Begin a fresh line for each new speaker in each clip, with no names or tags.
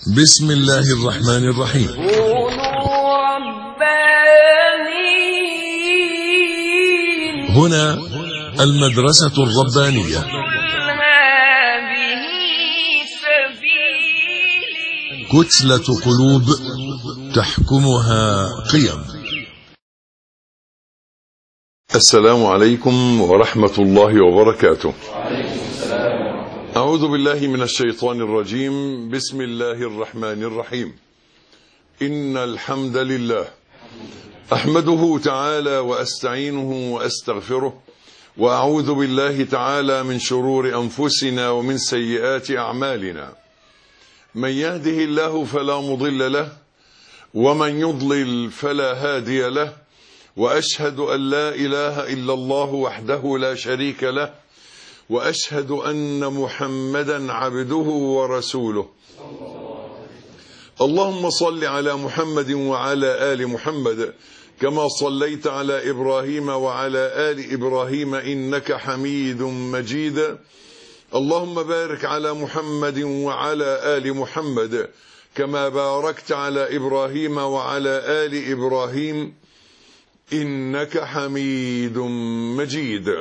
بسم الله الرحمن الرحيم.
كونوا ربانيين.
هنا المدرسة الربانية.
هذه سبيلي.
كتلة قلوب تحكمها قيم. السلام عليكم ورحمة الله وبركاته. أعوذ بالله من الشيطان الرجيم. بسم الله الرحمن الرحيم. إن الحمد لله أحمده تعالى وأستعينه وأستغفره، وأعوذ بالله تعالى من شرور أنفسنا ومن سيئات أعمالنا. من يهده الله فلا مضل له، ومن يضلل فلا هادي له، وأشهد أن لا إله إلا الله وحده لا شريك له، وأشهد أن محمدا عبده ورسوله. اللهم صل على محمد وعلى آل محمد كما صليت على إبراهيم وعلى آل إبراهيم إنك حميد مجيد. اللهم بارك على محمد وعلى آل محمد كما باركت على إبراهيم وعلى آل إبراهيم إنك حميد مجيد.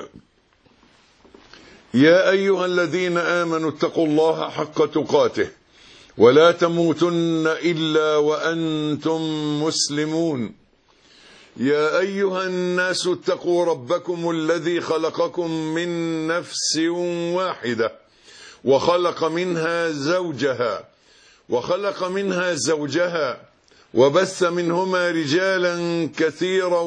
يا أيها الذين آمنوا اتقوا الله حق تقاته ولا تموتن إلا وأنتم مسلمون. يا أيها الناس اتقوا ربكم الذي خلقكم من نفس واحدة وخلق منها زوجها وبث منهما رجالا كثيرا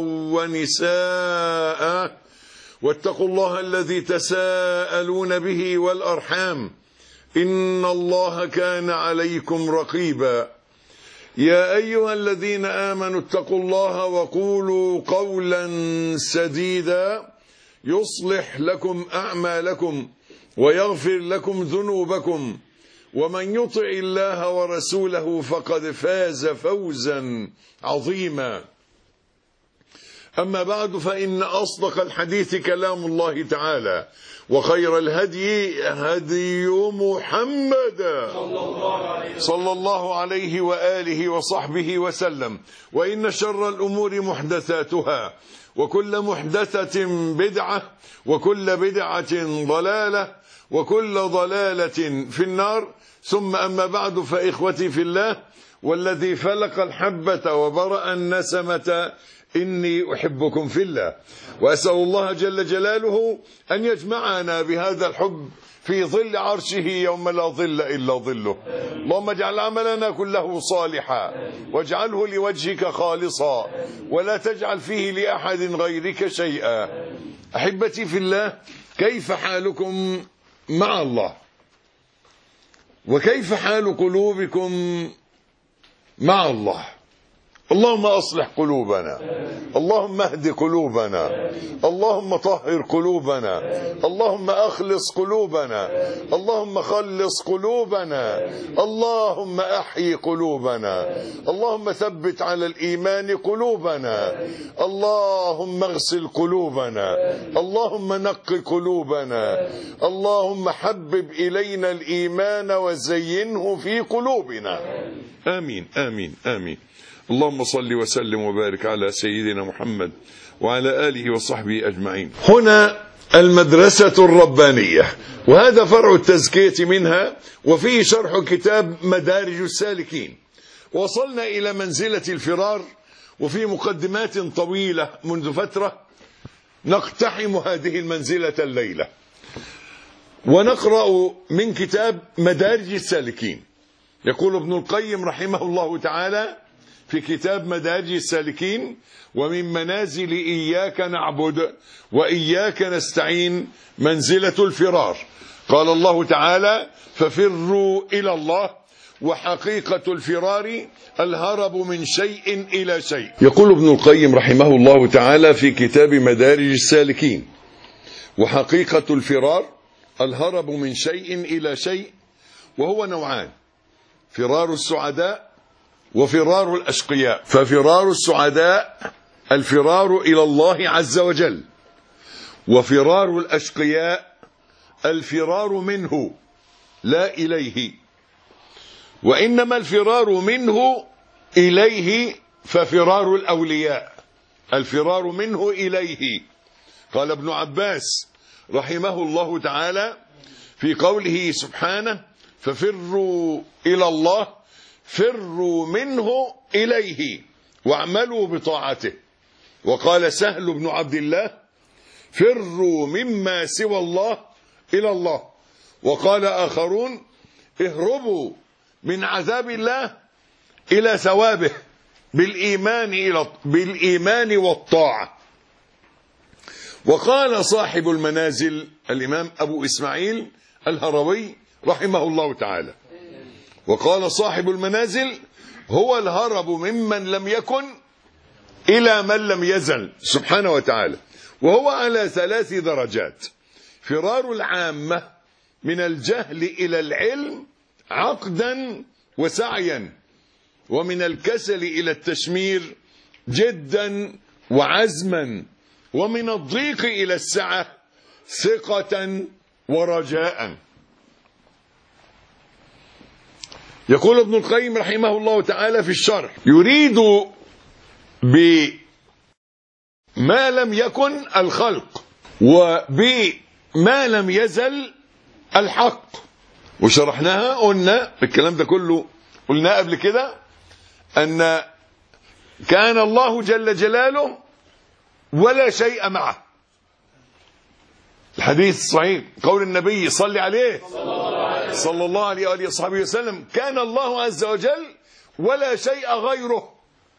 ونساء، واتقوا الله الذي تساءلون به والأرحام إن الله كان عليكم رقيبا. يا أيها الذين آمنوا اتقوا الله وقولوا قولا سديدا يصلح لكم أعمالكم ويغفر لكم ذنوبكم، ومن يطع الله ورسوله فقد فاز فوزا عظيما. أما بعد، فإن أصدق الحديث كلام الله تعالى، وخير الهدي هدي محمد صلى الله عليه وآله وصحبه وسلم. وإن شر الأمور محدثاتها، وكل محدثة بدعة، وكل بدعة ضلالة، وكل ضلالة في النار. ثم أما بعد، فإخوتي في الله، والذي فلق الحبة وبرأ النسمة إني أحبكم في الله، وأسأل الله جل جلاله أن يجمعنا بهذا الحب في ظل عرشه يوم لا ظل إلا ظله. اللهم اجعل عملنا كله صالحا، واجعله لوجهك خالصا، ولا تجعل فيه لأحد غيرك شيئا. أحبتي في الله، كيف حالكم مع الله؟ وكيف حال قلوبكم مع الله؟ اللهم أصلح قلوبنا، اللهم اهد قلوبنا، اللهم طهر قلوبنا، اللهم أخلص قلوبنا، اللهم خلص قلوبنا، اللهم أحيي قلوبنا، اللهم ثبت على الإيمان قلوبنا، اللهم اغسل قلوبنا، اللهم نق قلوبنا، اللهم حبب إلينا الإيمان وزينه في قلوبنا. آمين آمين آمين. اللهم صل وسلم وبارك على سيدنا محمد وعلى آله وصحبه أجمعين. هنا المدرسة الربانية، وهذا فرع التزكية منها، وفيه شرح كتاب مدارج السالكين. وصلنا إلى منزلة الفرار، وفي مقدمات طويلة منذ فترة نقتحم هذه المنزلة الليلة، ونقرأ من كتاب مدارج السالكين. يقول ابن القيم رحمه الله تعالى في كتاب مدارج السالكين: ومن منازل إياك نعبد وإياك نستعين منزلة الفرار. قال الله تعالى: ففروا إلى الله، وحقيقة الفرار الهرب من شيء إلى شيء. يقول ابن القيم رحمه الله تعالى في كتاب مدارج السالكين: وحقيقة الفرار الهرب من شيء إلى شيء، وهو نوعان: فرار السعداء وفرار الأشقياء. ففرار السعداء الفرار إلى الله عز وجل، وفرار الأشقياء الفرار منه لا إليه. وإنما الفرار منه إليه ففرار الأولياء، الفرار منه إليه. قال ابن عباس رحمه الله تعالى في قوله سبحانه ففروا إلى الله فروا منه إليه واعملوا بطاعته. وقال سهل بن عبد الله فروا مما سوى الله إلى الله. وقال آخرون اهربوا من عذاب الله إلى ثوابه بالإيمان والطاعة. وقال صاحب المنازل الإمام أبو إسماعيل الهروي رحمه الله تعالى، وقال صاحب المنازل هو الهرب ممن لم يكن إلى من لم يزل سبحانه وتعالى، وهو على 3 درجات: فرار العامة من الجهل إلى العلم عقدا وسعيا، ومن الكسل إلى التشمير جدا وعزما، ومن الضيق إلى السعة ثقة ورجاء. يقول ابن القيم رحمه الله تعالى في الشرح يريد بما لم يكن الخلق وبما لم يزل الحق، وشرحناها قلنا الكلام ده كله قلنا قبل كده أن كان الله جل جلاله ولا شيء معه. الحديث الصحيح قول النبي صلى عليه صلى الله عليه وآله وصحبه وسلم كان الله عز وجل ولا شيء غيره.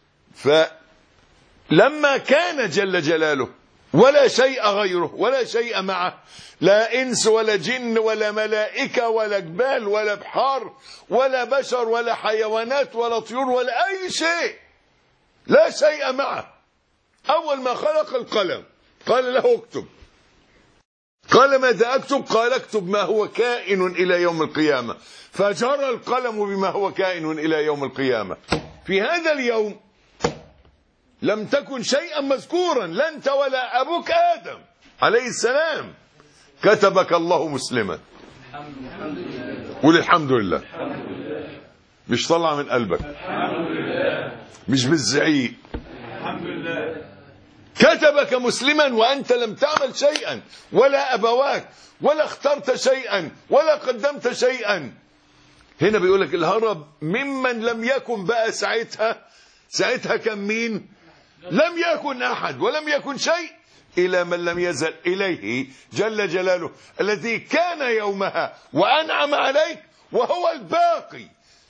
فلما كان جل جلاله ولا شيء غيره ولا شيء معه، لا إنس ولا جن ولا ملائكة ولا جبال ولا بحار ولا بشر ولا حيوانات ولا طيور ولا أي شيء، لا شيء معه. أول ما خلق القلم قال له اكتب، قال ماذا أكتب؟ قال اكتب ما هو كائن إلى يوم القيامة، فجرى القلم بما هو كائن إلى يوم القيامة. في هذا اليوم لم تكن شيئا مذكورا، لا أنت ولا أبوك آدم عليه السلام، كتبك الله مسلما. قول الحمد لله، مش طلع من قلبك، مش بالزعيق، كتبك مسلما وأنت لم تعمل شيئا ولا أبواك ولا اخترت شيئا ولا قدمت شيئا. هنا بيقول لك الهرب ممن لم يكن بقى ساعتها كان مين؟ لم يكن أحد ولم يكن شيء إلى من لم يزل إليه جل جلاله الذي كان يومها وأنعم عليك وهو الباقي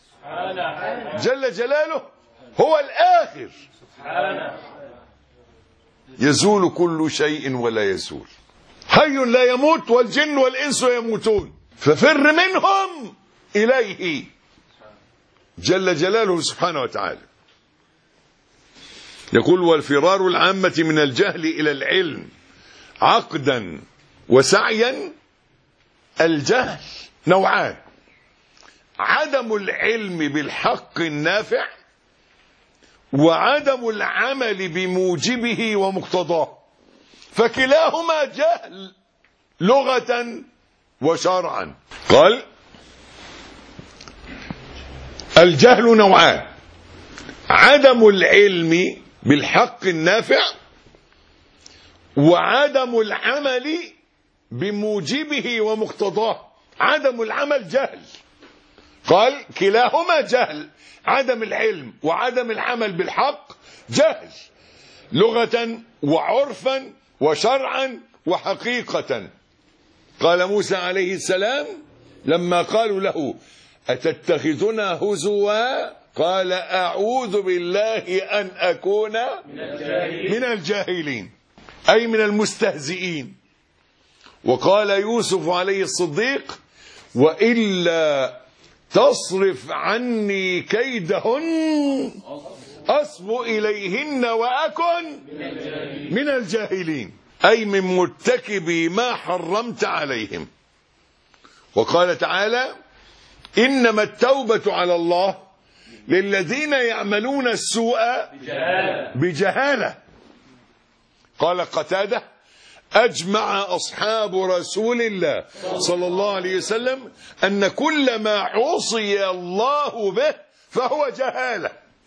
جل جلاله، هو الآخر يزول كل شيء ولا يزول، حي لا يموت والجن والإنس يموتون، ففر منهم إليه جل جلاله سبحانه وتعالى. يقول والفرار العامة من الجهل إلى العلم عقدا وسعيا. الجهل نوعان: عدم العلم بالحق النافع، وعدم العمل بموجبه ومقتضاه، فكلاهما جهل لغة وشرعا. قال الجهل نوعان: عدم العلم بالحق النافع، وعدم العمل بموجبه ومقتضاه. عدم العمل جهل، قال كلاهما جهل، عدم العلم وعدم العمل بالحق جهل لغة وعرفا وشرعا وحقيقة. قال موسى عليه السلام لما قالوا له أتتخذنا هزوا قال أعوذ بالله أن أكون من الجاهلين، أي من المستهزئين. وقال يوسف عليه الصديق وإلا تصرف عني كيدهن أصب إليهن وأكن من الجاهلين، أي من مرتكبي ما حرمت عليهم. وقال تعالى إنما التوبة على الله للذين يعملون السوء بجهالة. قال قتادة أجمع أصحاب رسول الله صلى الله عليه وسلم أن كل ما عصي الله به فهو جهالة.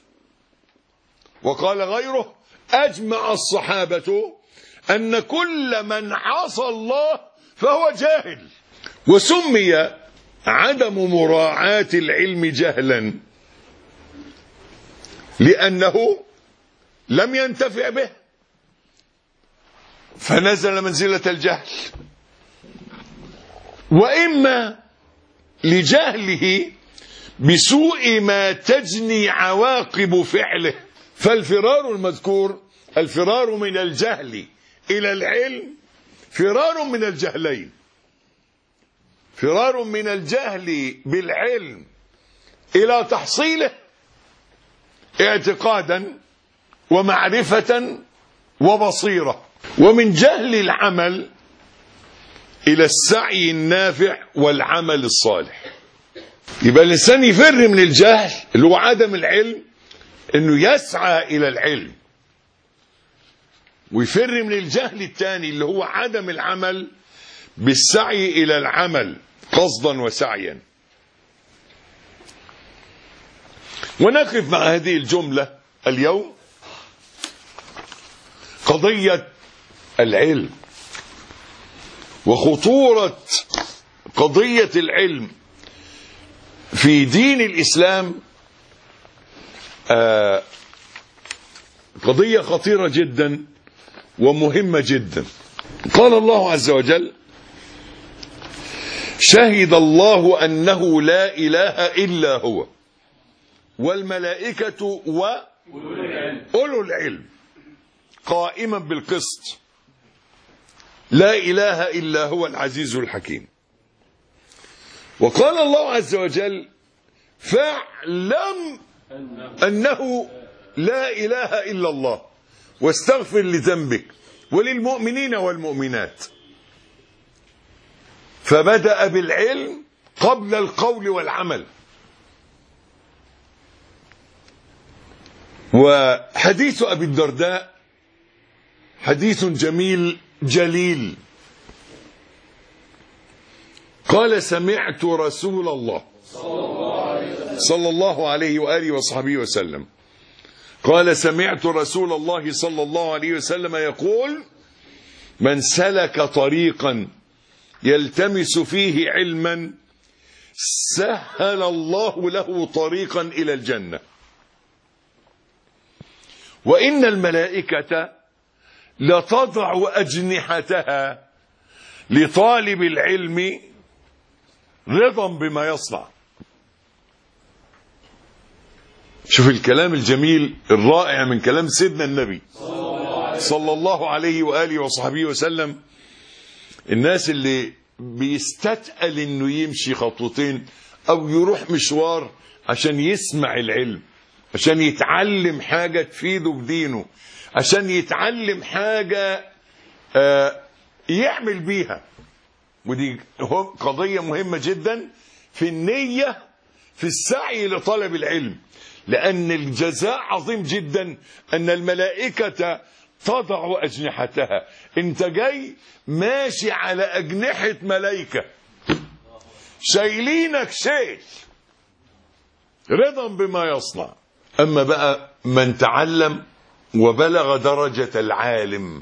وقال غيره: أجمع الصحابة أن كل من عصى الله فهو جاهل. وسمي عدم مراعاة العلم جهلا لأنه لم ينتفع به فنزل منزلة الجهل، وإما لجهله بسوء ما تجني عواقب فعله. فالفرار المذكور الفرار من الجهل إلى العلم فرار من الجهلين: فرار من الجهل بالعلم إلى تحصيله اعتقادا ومعرفة وبصيرة، ومن جهل العمل إلى السعي النافع والعمل الصالح. يبقى الإنسان يفر من الجهل اللي هو عدم العلم إنه يسعى إلى العلم، ويفر من الجهل الثاني اللي هو عدم العمل بالسعي إلى العمل قصدا وسعيا. ونقف مع هذه الجملة اليوم قضية العلم وخطورة قضية العلم في دين الإسلام. قضية خطيرة جدا ومهمة جدا. قال الله عز وجل: شهد الله أنه لا إله إلا هو والملائكة وأولو العلم قائما بالقسط لا إله إلا هو العزيز الحكيم. وقال الله عز وجل: فاعلم أنه لا إله إلا الله واستغفر لذنبك وللمؤمنين والمؤمنات. فبدأ بالعلم قبل القول والعمل. وحديث أبي الدرداء حديث جميل جليل. قال: سمعت رسول الله صلى الله عليه وآله وصحبه وسلم قال: سمعت رسول الله صلى الله عليه وسلم يقول: من سلك طريقا يلتمس فيه علما سهل الله له طريقا إلى الجنة. وإن الملائكة لتضع أجنحتها لطالب العلم رضا بما يصنع. شوف الكلام الجميل الرائع من كلام سيدنا النبي صلى الله عليه وآله وصحبه وسلم. الناس اللي بيستثقل انه يمشي خطوتين او يروح مشوار عشان يسمع العلم، عشان يتعلم حاجة تفيده بدينه، عشان يتعلم حاجة يعمل بيها. ودي قضية مهمة جدا في النية في السعي لطلب العلم، لأن الجزاء عظيم جدا. أن الملائكة تضع أجنحتها، انت جاي ماشي على أجنحة ملائكة شايلينك شيل رضا بما يصنع. أما بقى من تعلم وبلغ درجة العالم،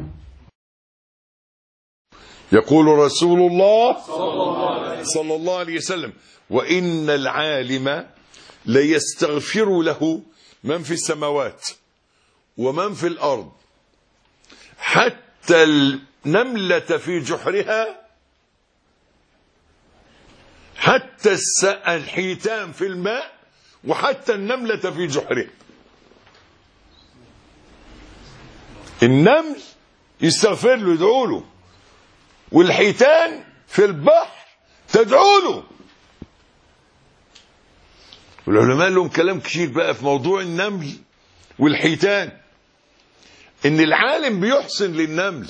يقول رسول الله صلى الله عليه وسلم: وإن العالم ليستغفر له من في السماوات ومن في الأرض حتى النملة في جحرها، حتى الحيتان في الماء، وحتى النملة في جحرها. النمل يستغفر له يدعو له، والحيتان في البحر تدعو له. والعلماء لهم كلام كثير بقى في موضوع النمل والحيتان. ان العالم بيحسن للنمل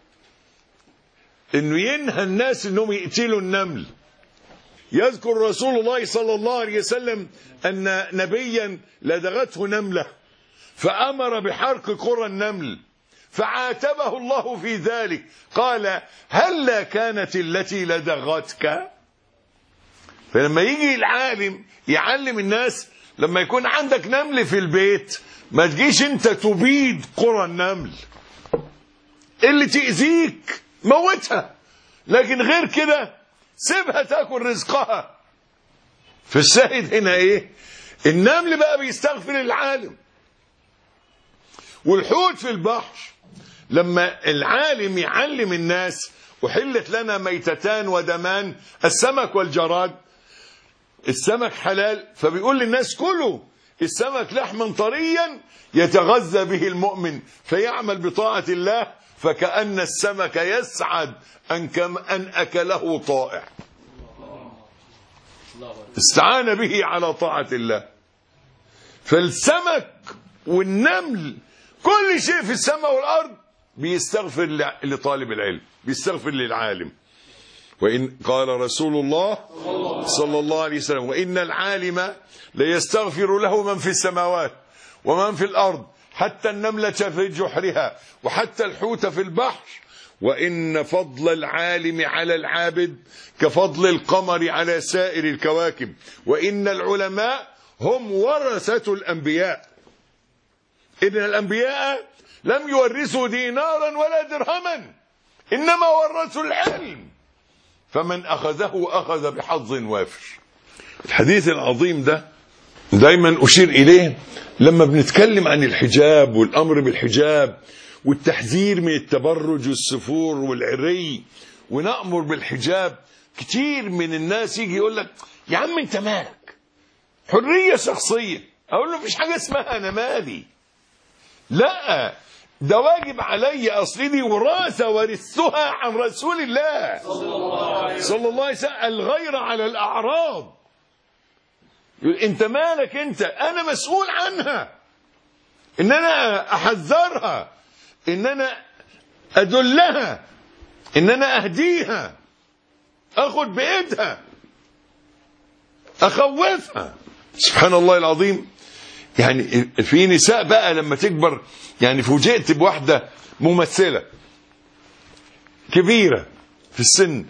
انه ينهى الناس انهم يقتلوا النمل. يذكر رسول الله صلى الله عليه وسلم ان نبيا لدغته نملة فامر بحرق قرى النمل، فعاتبه الله في ذلك قال هلا كانت التي لدغتك. فلما يجي العالم يعلم الناس، لما يكون عندك نمل في البيت ما تجيش انت تبيد قرى النمل، اللي تأذيك موتها، لكن غير كده سيبها تاكل رزقها. فالشاهد هنا ايه؟ النمل بقى بيستغفر العالم. والحوت في البحر لما العالم يعلم الناس أحلت لنا ميتتان ودمان، السمك والجراد. السمك حلال، فبيقول للناس كلوا السمك لحما طريا يتغذى به المؤمن فيعمل بطاعة الله، فكأن السمك يسعد أن أكله طائع، استعان به على طاعة الله. فالسمك والنمل كل شيء في السماء والأرض بيستغفر لطالب العلم، بيستغفر للعالم. وإن قال رسول الله صلى الله عليه وسلم وإن العالم ليستغفر له من في السماوات ومن في الأرض حتى النملة في جحرها وحتى الحوت في البحر، وإن فضل العالم على العابد كفضل القمر على سائر الكواكب، وإن العلماء هم ورثة الأنبياء، إن الأنبياء لم يورثوا دينارا ولا درهما إنما ورثوا العلم، فمن أخذه أخذ بحظ وافر. الحديث العظيم ده دايما أشير إليه لما بنتكلم عن الحجاب والأمر بالحجاب والتحذير من التبرج والسفور والعري، ونأمر بالحجاب. كتير من الناس يجي يقول لك يا عم انت مالك، حرية شخصية. أقول له مفيش حاجة اسمها أنا مالي، لا ده واجب علي، أصلي دي وراثة ورثتها عن رسول الله صلى الله عليه وسلم، الغير على الأعراض. انت مالك انت، انا مسؤول عنها، ان انا احذرها، ان انا ادلها، ان انا اهديها، اخد بايدها، اخوفها. سبحان الله العظيم. يعني في نساء بقى لما تكبر، يعني فوجئت بواحدة ممثلة كبيرة في السن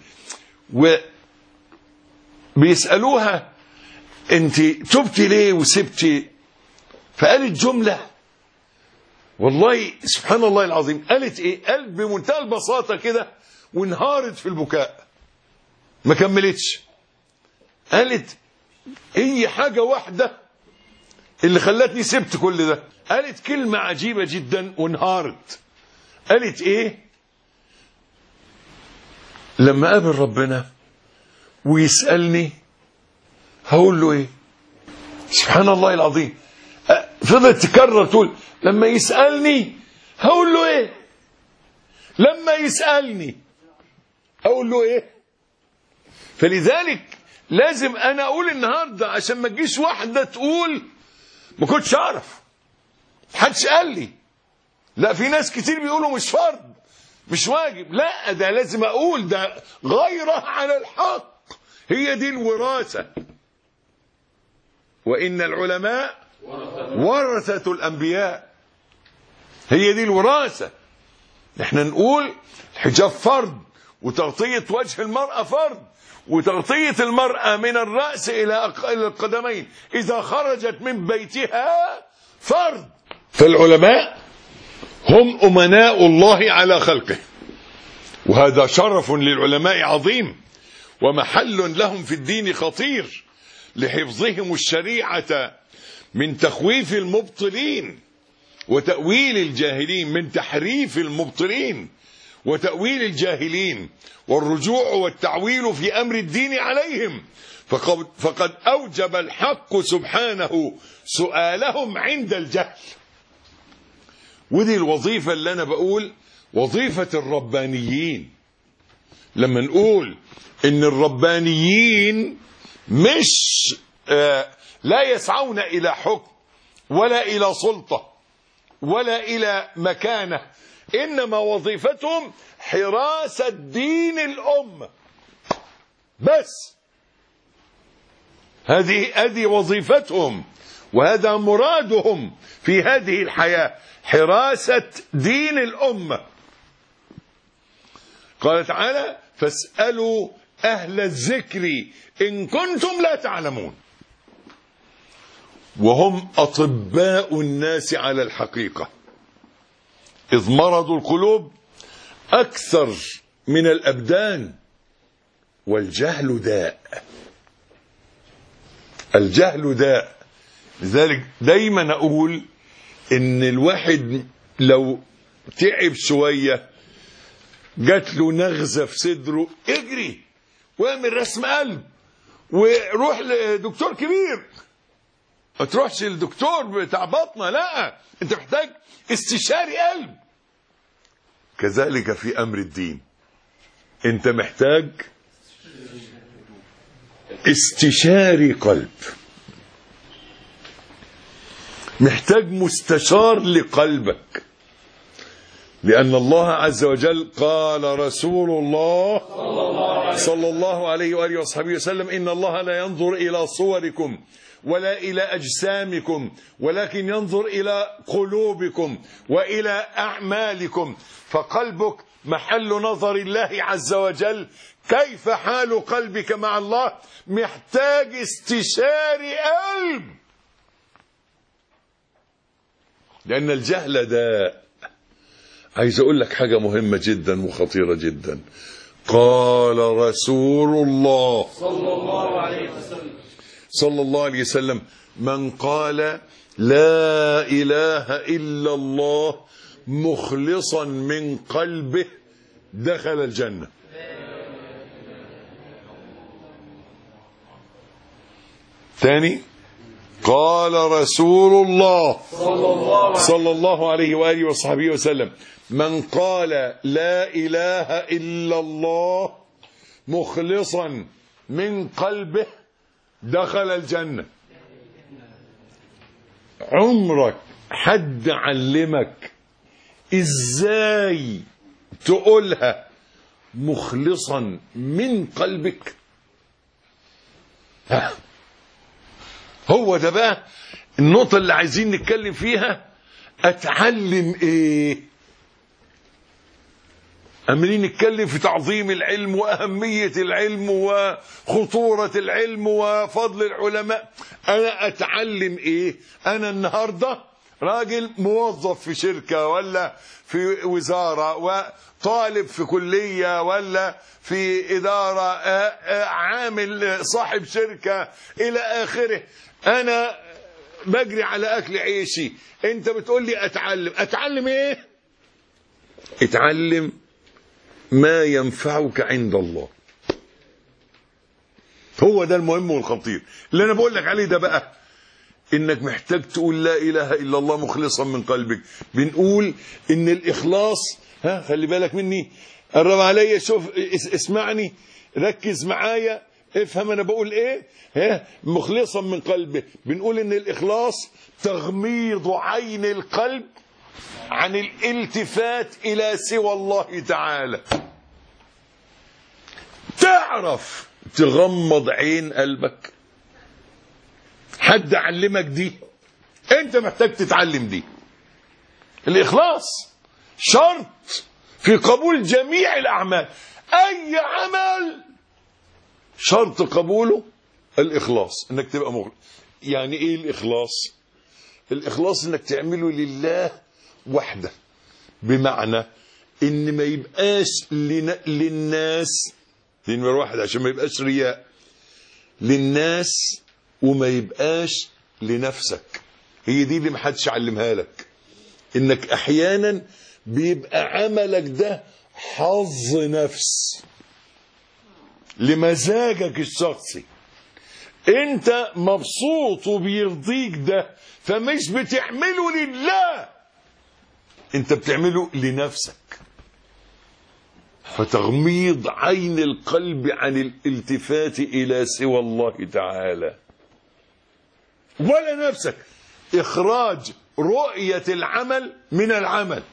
وبيسألوها انت تبتي ليه وسبتي؟ فقالت جملة والله سبحان الله العظيم. قالت ايه؟ قالت بمنتهى البساطة كده وانهارت في البكاء، ما كملتش. قالت هي حاجة واحدة اللي خلتني سبت كل ده. قالت كلمة عجيبة جدا وانهارت. قالت ايه؟ لما قابل ربنا ويسألني هقول له ايه؟ سبحان الله العظيم. فضلت تكرر تقول لما يسألني هقول له ايه؟ لما يسألني اقول له ايه؟ فلذلك لازم انا اقول النهارده عشان ما تجيش واحده تقول ما كنتش اعرف، محدش قال لي. لا، في ناس كتير بيقولوا مش فرض مش واجب. لا، ده لازم اقول، ده غيره على الحق، هي دي الوراثه. وإن العلماء ورثة الأنبياء، هي دي الوراثة. احنا نقول الحجاب فرض، وتغطية وجه المرأة فرض، وتغطية المرأة من الرأس إلى القدمين إذا خرجت من بيتها فرض. فالعلماء هم أمناء الله على خلقه، وهذا شرف للعلماء عظيم، ومحل لهم في الدين خطير لحفظهم الشريعة من تخويف المبطلين وتأويل الجاهلين، من تحريف المبطلين وتأويل الجاهلين، والرجوع والتعويل في أمر الدين عليهم. فقد أوجب الحق سبحانه سؤالهم عند الجهل. ودي الوظيفة اللي أنا بقول وظيفة الربانيين. لما نقول إن الربانيين مش لا يسعون إلى حكم ولا إلى سلطة ولا إلى مكانة، إنما وظيفتهم حراسة دين الأمة بس. هذه وظيفتهم، وهذا مرادهم في هذه الحياة، حراسة دين الأمة. قال تعالى: فاسألوا أهل الذكر إن كنتم لا تعلمون. وهم أطباء الناس على الحقيقة، إذ مرض القلوب أكثر من الأبدان، والجهل داء. الجهل داء. لذلك دايما أقول إن الواحد لو تعب شوية، جات له نغزة في صدره، اجري واعمل رسم قلب وروح لدكتور كبير. ما تروحش للدكتور بتاع بطنه، لا، انت محتاج استشاري قلب. كذلك في امر الدين، انت محتاج استشاري قلب، محتاج مستشار لقلبك. لأن الله عز وجل قال رسول الله صلى الله عليه وآله وصحبه وسلم: إن الله لا ينظر إلى صوركم ولا إلى أجسامكم ولكن ينظر إلى قلوبكم وإلى أعمالكم. فقلبك محل نظر الله عز وجل. كيف حال قلبك مع الله؟ محتاج استشاري قلب، لأن الجهل داء. عايز أقول لك حاجة مهمة جدا وخطيرة جدا. قال رسول الله صلى الله عليه وسلم: من قال لا إله إلا الله مخلصا من قلبه دخل الجنة. ثاني، قال رسول الله صلى الله عليه وآله وصحبه وسلم: من قال لا إله إلا الله مخلصا من قلبه دخل الجنة. عمرك حد علمك ازاي تقولها مخلصا من قلبك؟ هو ده بقى النقطة اللي عايزين نتكلم فيها. اتعلم ايه؟ عمالين نتكلم في تعظيم العلم وأهمية العلم وخطورة العلم وفضل العلماء. أنا أتعلم إيه؟ أنا النهاردة راجل موظف في شركة ولا في وزارة، وطالب في كلية ولا في إدارة، عامل صاحب شركة إلى آخره. أنا بجري على أكل عيشي. أنت بتقول لي أتعلم إيه؟ اتعلم ما ينفعك عند الله. هو ده المهم والخطير اللي انا بقول لك عليه ده بقى، انك محتاج تقول لا اله الا الله مخلصا من قلبك. بنقول ان الاخلاص، خلي بالك مني، قرب عليا، شوف، اسمعني، ركز معايا، افهم انا بقول ايه. مخلصا من قلبه، بنقول ان الاخلاص تغميض عين القلب عن الالتفات إلى سوى الله تعالى. تعرف تغمض عين قلبك؟ حد علمك دي؟ انت محتاج تتعلم دي. الإخلاص شرط في قبول جميع الأعمال. أي عمل شرط قبوله الإخلاص، انك تبقى مخلص. يعني ايه الإخلاص؟ الإخلاص انك تعمله لله وحده، بمعنى ان ما يبقاش للناس، نمرة واحد عشان ما يبقاش رياء للناس، وما يبقاش لنفسك. هي دي اللي ما حدش علمها لك، انك احيانا بيبقى عملك ده حظ نفس لمزاجك الشخصي، انت مبسوط وبيرضيك ده، فمش بتعمله لله، انت بتعمله لنفسك. فتغميض عين القلب عن الالتفات الى سوى الله تعالى ولا نفسك. اخراج رؤية العمل من العمل.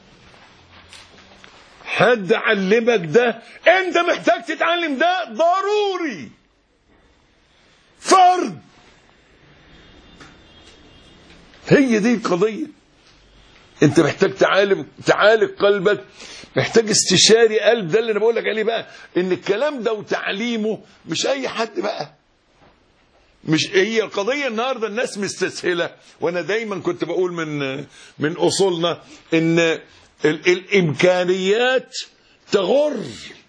حد علمك ده؟ انت محتاج تتعلم ده ضروري، فرض. هي دي القضية. انت محتاج تعالج قلبك، محتاج استشاري قلب. ده اللي انا بقول لك عليه بقى، ان الكلام ده وتعليمه مش اي حد بقى. مش هي القضية النهاردة الناس مستسهلة. وانا دايما كنت بقول من اصولنا ان الامكانيات تغر.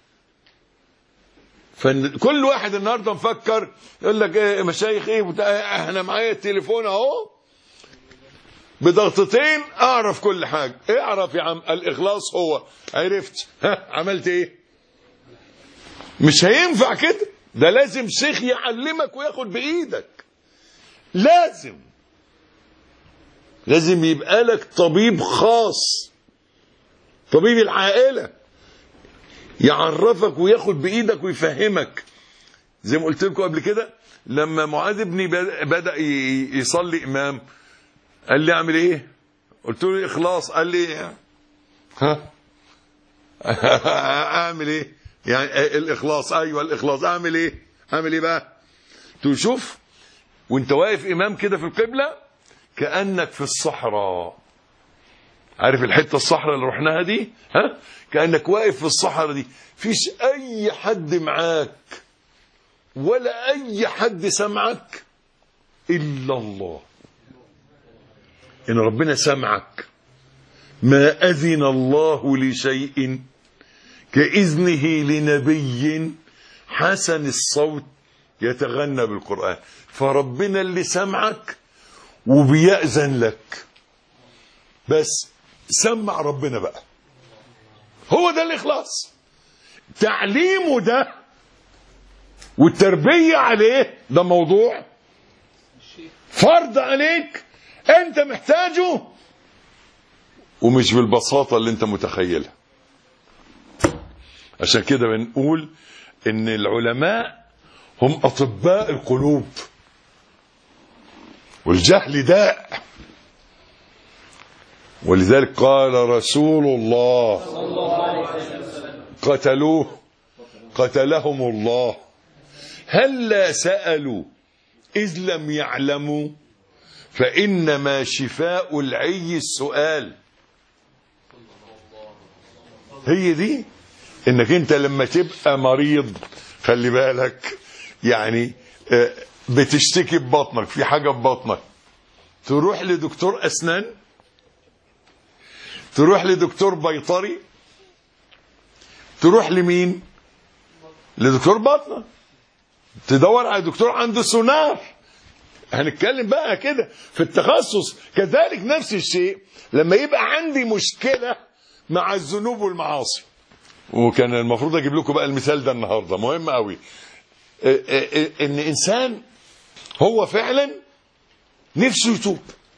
فكل واحد النهاردة مفكر يقول لك ايه مشايخ ايه احنا معايا التليفون اهو بضغطتين اعرف كل حاجة. اعرف يا عم، الاخلاص هو عرفت عملت ايه. مش هينفع كده، ده لازم شيخ يعلمك وياخد بايدك. لازم يبقى لك طبيب خاص، طبيب العائلة، يعرفك وياخد بايدك ويفهمك. زي ما قلت لكم قبل كده، لما معاذ ابني بدأ يصلي امام قال لي اعمل ايه؟ قلت له اخلاص. قال لي اعمل ايه يعني؟ الاخلاص. ايوه الاخلاص. اعمل ايه بقى؟ تشوف وانت واقف امام كده في القبلة كأنك في الصحراء. عارف الحتة الصحراء اللي رحناها دي؟ كأنك واقف في الصحراء دي، فيش اي حد معاك ولا اي حد سمعك الا الله. ان ربنا سمعك، ما اذن الله لشيء كاذنه لنبي حسن الصوت يتغنى بالقرآن. فربنا اللي سمعك وبيأذن لك، بس سمع ربنا بقى. هو ده الإخلاص. تعليمه ده والتربية عليه ده موضوع فرض عليك، انت محتاجه، ومش بالبساطة اللي انت متخيلها. عشان كده بنقول ان العلماء هم اطباء القلوب، والجهل داء. ولذلك قال رسول الله قتلهم الله هلا سألوا إذ لم يعلموا فإنما شفاء العي السؤال. هي دي، انك انت لما تبقى مريض خلي بالك، يعني بتشتكي ببطنك، في حاجة ببطنك، تروح لدكتور أسنان، تروح لدكتور بيطري، تروح لمين؟ لدكتور بطنة، تدور على دكتور عنده سونار. هنتكلم بقى كده في التخصص. كذلك نفس الشيء لما يبقى عندي مشكلة مع الذنوب والمعاصي، وكان المفروض اجيب لكم بقى المثال ده النهارده مهم قوي. ان انسان هو فعلا نفسه يتوب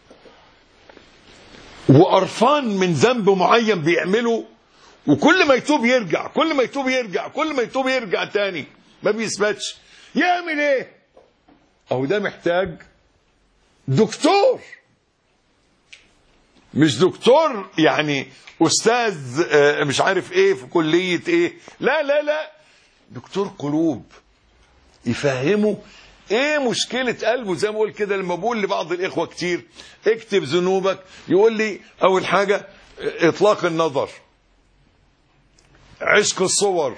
وقرفان من ذنب معين بيعمله، وكل ما يتوب يرجع، كل ما يتوب يرجع، كل ما يتوب يرجع تاني، ما بيثبتش. يعمل ايه؟ اهو ده محتاج دكتور. مش دكتور يعني استاذ مش عارف ايه في كلية ايه، لا لا لا، دكتور قلوب يفهمه ايه مشكلة قلبه. زي ما بقول كده، لما بقول لبعض الاخوة كتير اكتب ذنوبك، يقول لي اول حاجة اطلاق النظر، عشق الصور.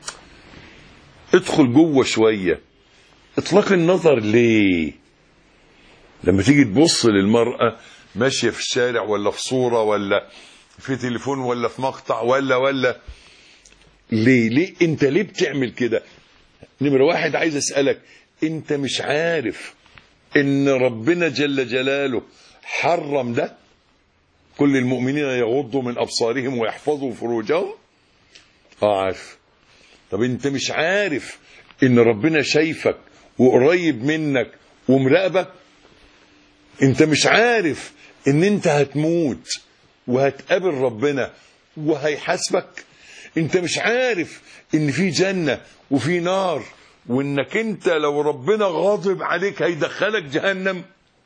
ادخل جوه شوية. اطلاق النظر ليه؟ لما تيجي تبص للمرأة ماشية في الشارع ولا في صورة ولا في تليفون ولا في مقطع ولا ليه انت ليه بتعمل كده؟ نمرة واحد عايز اسألك، انت مش عارف ان ربنا جل جلاله حرم ده؟ كل المؤمنين يغضوا من ابصارهم ويحفظوا فروجهم. عارف. طب انت مش عارف ان ربنا شايفك وقريب منك ومراقبك؟ انت مش عارف ان انت هتموت وهتقابل ربنا وهيحاسبك؟ انت مش عارف ان في جنة وفي نار، وانك انت لو ربنا غاضب عليك هيدخلك جهنم؟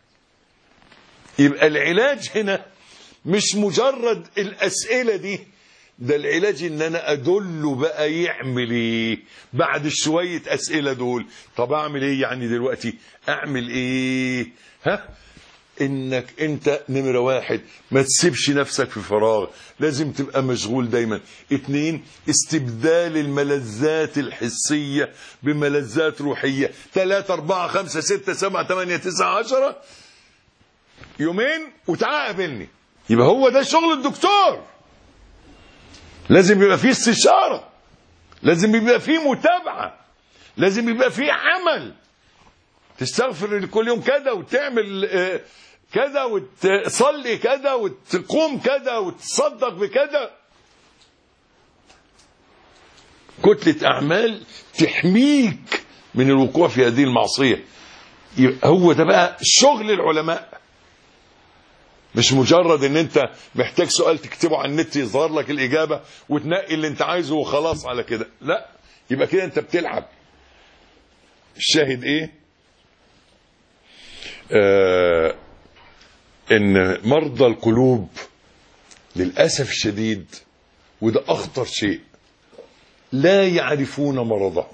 يبقى العلاج هنا مش مجرد الاسئلة دي، ده العلاج ان انا ادله بقى يعمل ايه بعد شوية اسئلة دول. طب اعمل ايه يعني دلوقتي؟ اعمل ايه؟ انك انت نمرة 1 ما تسيبش نفسك في فراغ، لازم تبقى مشغول دايما. 2 استبدال الملذات الحسية بملذات روحية. 3 4 5 6 7 8 9 10 يومين وتعال قابلني. يبقى هو ده شغل الدكتور. لازم يبقى فيه استشارة، لازم يبقى فيه متابعة، لازم يبقى فيه عمل. تستغفر كل يوم كذا وتعمل كذا وتصلي كذا وتقوم كذا وتصدق بكذا. كتلة أعمال تحميك من الوقوع في هذه المعصية. هو ده بقى شغل العلماء، مش مجرد ان انت محتاج سؤال تكتبه على النت يظهر لك الإجابة وتنقي اللي انت عايزه وخلاص على كده. لا، يبقى كده انت بتلعب. الشاهد ايه؟ ان مرضى القلوب للأسف الشديد، وده أخطر شيء، لا يعرفون مرضهم.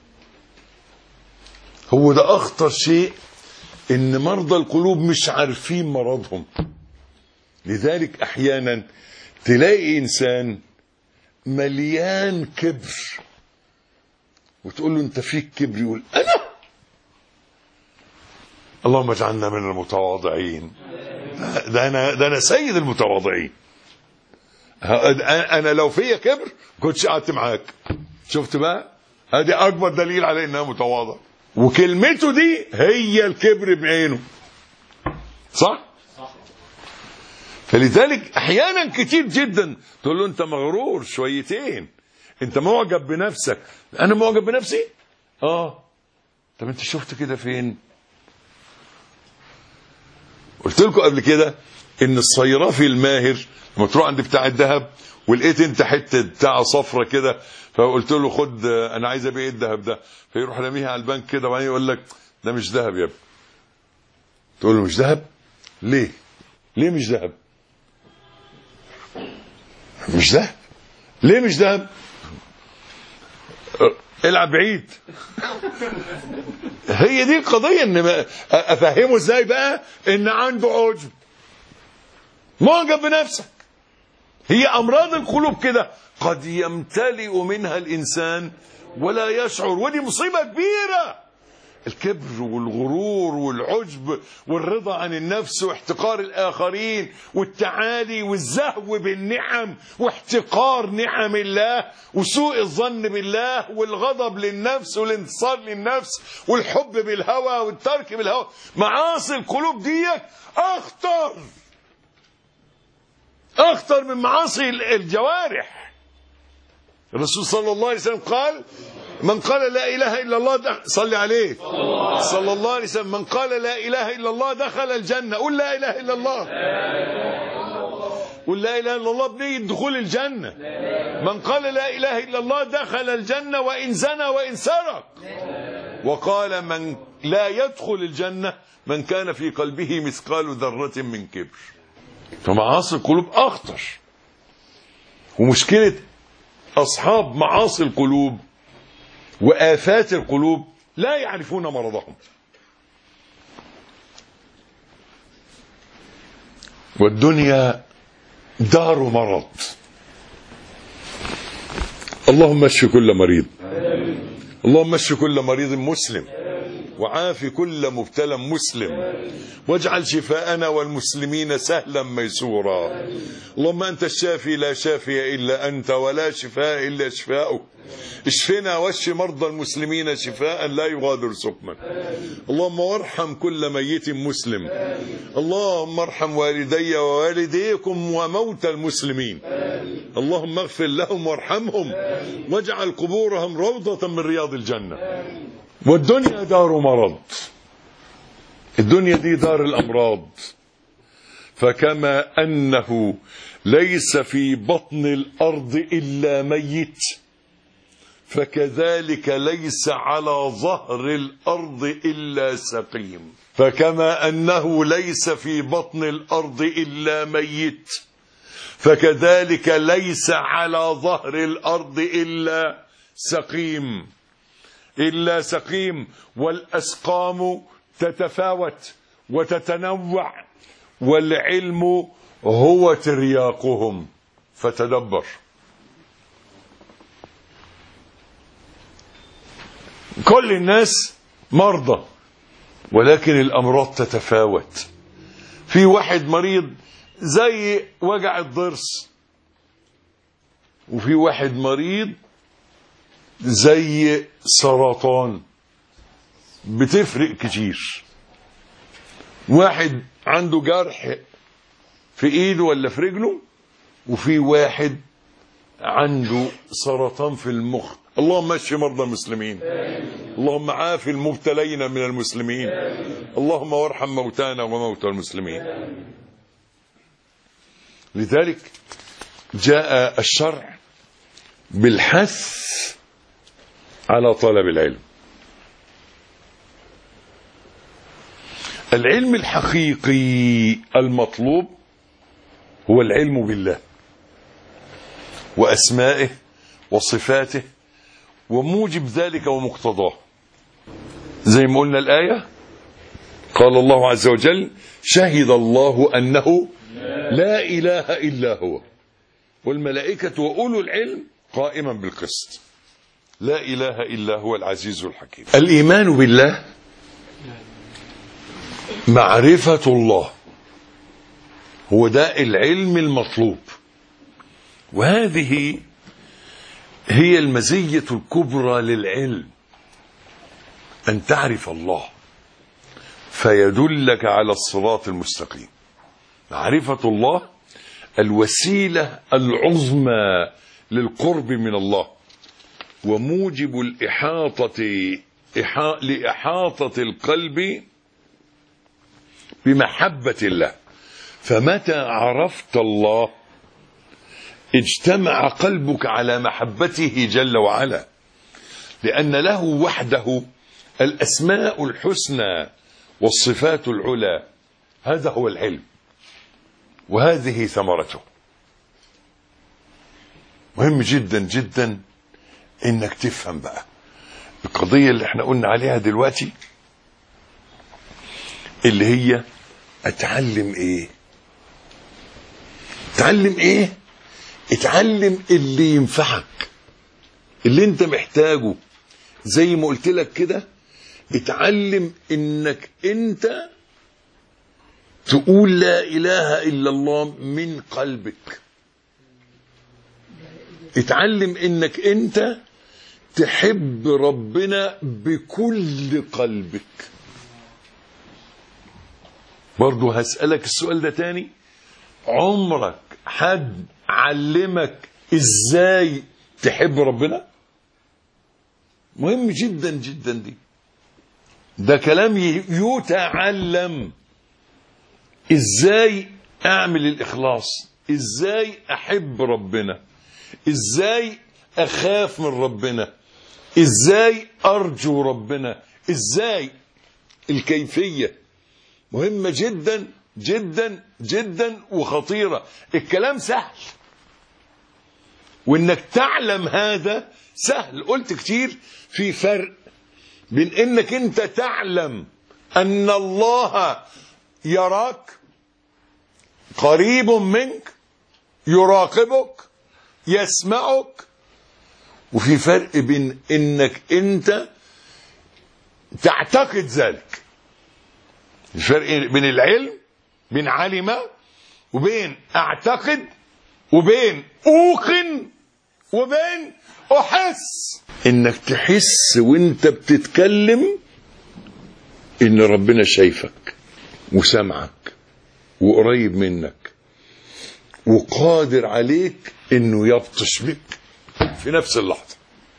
هو ده أخطر شيء، ان مرضى القلوب مش عارفين مرضهم. لذلك احيانا تلاقي انسان مليان كبر وتقول له انت فيك كبر، يقول انا. اللهم اجعلنا من المتواضعين. ده انا سيد المتواضعين. انا لو فيا كبر كنتش قعدت معاك. شفت بقى؟ هذه اكبر دليل على انها متواضع. وكلمته دي هي الكبر بعينه. صح؟ فلذلك احيانا كتير جدا تقول له انت مغرور شويتين، انت معجب بنفسك. انا معجب بنفسي؟ طب انت شفت كده فين؟ قلت لكم قبل كده ان الصيرافي الماهر لما تروح عند بتاع الذهب ولقيت انت حته بتاع صفرة كده، فقلت له خد انا عايز ابيع الذهب ده، فيروح راميها على البنك كده وبعدين يقول لك ده مش ذهب يا ابني. تقول له مش ذهب؟ ليه مش ذهب؟ مش ذهب؟ ليه مش ذهب؟ العب بعيد. هي دي القضيه. ان افهمه ازاي بقى ان عنده عجب، معجب بنفسك. هي امراض القلوب كده، قد يمتلئ منها الانسان ولا يشعر، ودي مصيبه كبيره. الكبر والغرور والعجب والرضا عن النفس واحتقار الآخرين والتعالي والزهو بالنعم واحتقار نعم الله وسوء الظن بالله والغضب للنفس والانتصار للنفس والحب بالهوى والترك بالهوى. معاصي القلوب دي أخطر من معاصي الجوارح. الرسول صلى الله عليه وسلم قال من قال لا إله إلا الله صلي عليه صلى الله عليه وسلم، من قال لا إله إلا الله دخل الجنة. قل لا إله إلا الله، قل لا إله إلا الله بنية دخول الجنة. من قال لا إله إلا الله دخل الجنة وإن زنى وإن سرق. وقال من لا يدخل الجنة من كان في قلبه مثقال ذرة من كبر. فمعاصي القلوب أخطر. ومشكلة أصحاب معاصي القلوب وآفات القلوب لا يعرفون مرضهم. والدنيا دار مرض. اللهم اشف كل مريض، اللهم اشف كل مريض مسلم، وعاف كل مبتلى مسلم، واجعل شفاءنا والمسلمين سهلا ميسورا. اللهم أنت الشافي لا شافي إلا أنت ولا شفاء إلا شفاؤك. اشفنا واشف مرضى المسلمين شفاء لا يغادر سقما. اللهم وارحم كل ميت مسلم. اللهم ارحم والدي ووالديكم وموتى المسلمين. اللهم اغفر لهم وارحمهم واجعل قبورهم روضة من رياض الجنة. والدنيا دار مرض. الدنيا دي دار الأمراض. فكما أنه ليس في بطن الأرض إلا ميت، فكذلك ليس على ظهر الأرض إلا سقيم. فكما أنه ليس في بطن الأرض إلا ميت، فكذلك ليس على ظهر الأرض إلا سقيم. والأسقام تتفاوت وتتنوع، والعلم هو ترياقهم. فتدبر. كل الناس مرضى، ولكن الأمراض تتفاوت. في واحد مريض زي وجع الضرس، وفي واحد مريض زي سرطان، بتفرق كتير. واحد عنده جرح في ايده ولا في رجله، وفي واحد عنده سرطان في المخ. اللهم اشف مرضى المسلمين، اللهم عاف المبتلين من المسلمين، اللهم وارحم موتانا وموتى المسلمين. لذلك جاء الشرع بالحث على طلب العلم. العلم الحقيقي المطلوب هو العلم بالله وأسمائه وصفاته وموجب ذلك ومقتضاه. زي ما قلنا الآية، قال الله عز وجل: شهد الله أنه لا إله إلا هو والملائكة وأولو العلم قائما بالقسط. لا إله إلا هو العزيز الحكيم. الإيمان بالله معرفة الله، هو ده العلم المطلوب. وهذه هي المزية الكبرى للعلم، أن تعرف الله فيدلك على الصراط المستقيم. معرفة الله الوسيلة العظمى للقرب من الله، وموجب لإحاطة القلب بمحبة الله. فمتى عرفت الله اجتمع قلبك على محبته جل وعلا، لأن له وحده الأسماء الحسنى والصفات العلى. هذا هو العلم، وهذه ثمرته. مهم جدا جدا انك تفهم بقى القضية اللي احنا قلنا عليها دلوقتي، اللي هي اتعلم ايه. اتعلم ايه؟ اتعلم اللي ينفعك، اللي انت محتاجه. زي ما قلت لك كده، اتعلم انك انت تقول لا اله الا الله من قلبك. اتعلم انك انت تحب ربنا بكل قلبك. برضو هسألك السؤال ده تاني، عمرك حد علمك ازاي تحب ربنا؟ مهم جدا جدا دي، ده كلام يتعلم. ازاي اعمل الاخلاص، ازاي احب ربنا، ازاي اخاف من ربنا، ازاي ارجو ربنا، ازاي. الكيفية مهمة جدا جدا جدا وخطيرة. الكلام سهل، وانك تعلم هذا سهل. قلت كتير في فرق بين انك انت تعلم ان الله يراك، قريب منك، يراقبك، يسمعك، وفي فرق بين انك انت تعتقد ذلك. الفرق بين العلم، بين علم، وبين اعتقد، وبين اوقن، وبين احس. انك تحس وانت بتتكلم ان ربنا شايفك وسمعك وقريب منك وقادر عليك انه يبطش بك في نفس اللحظة.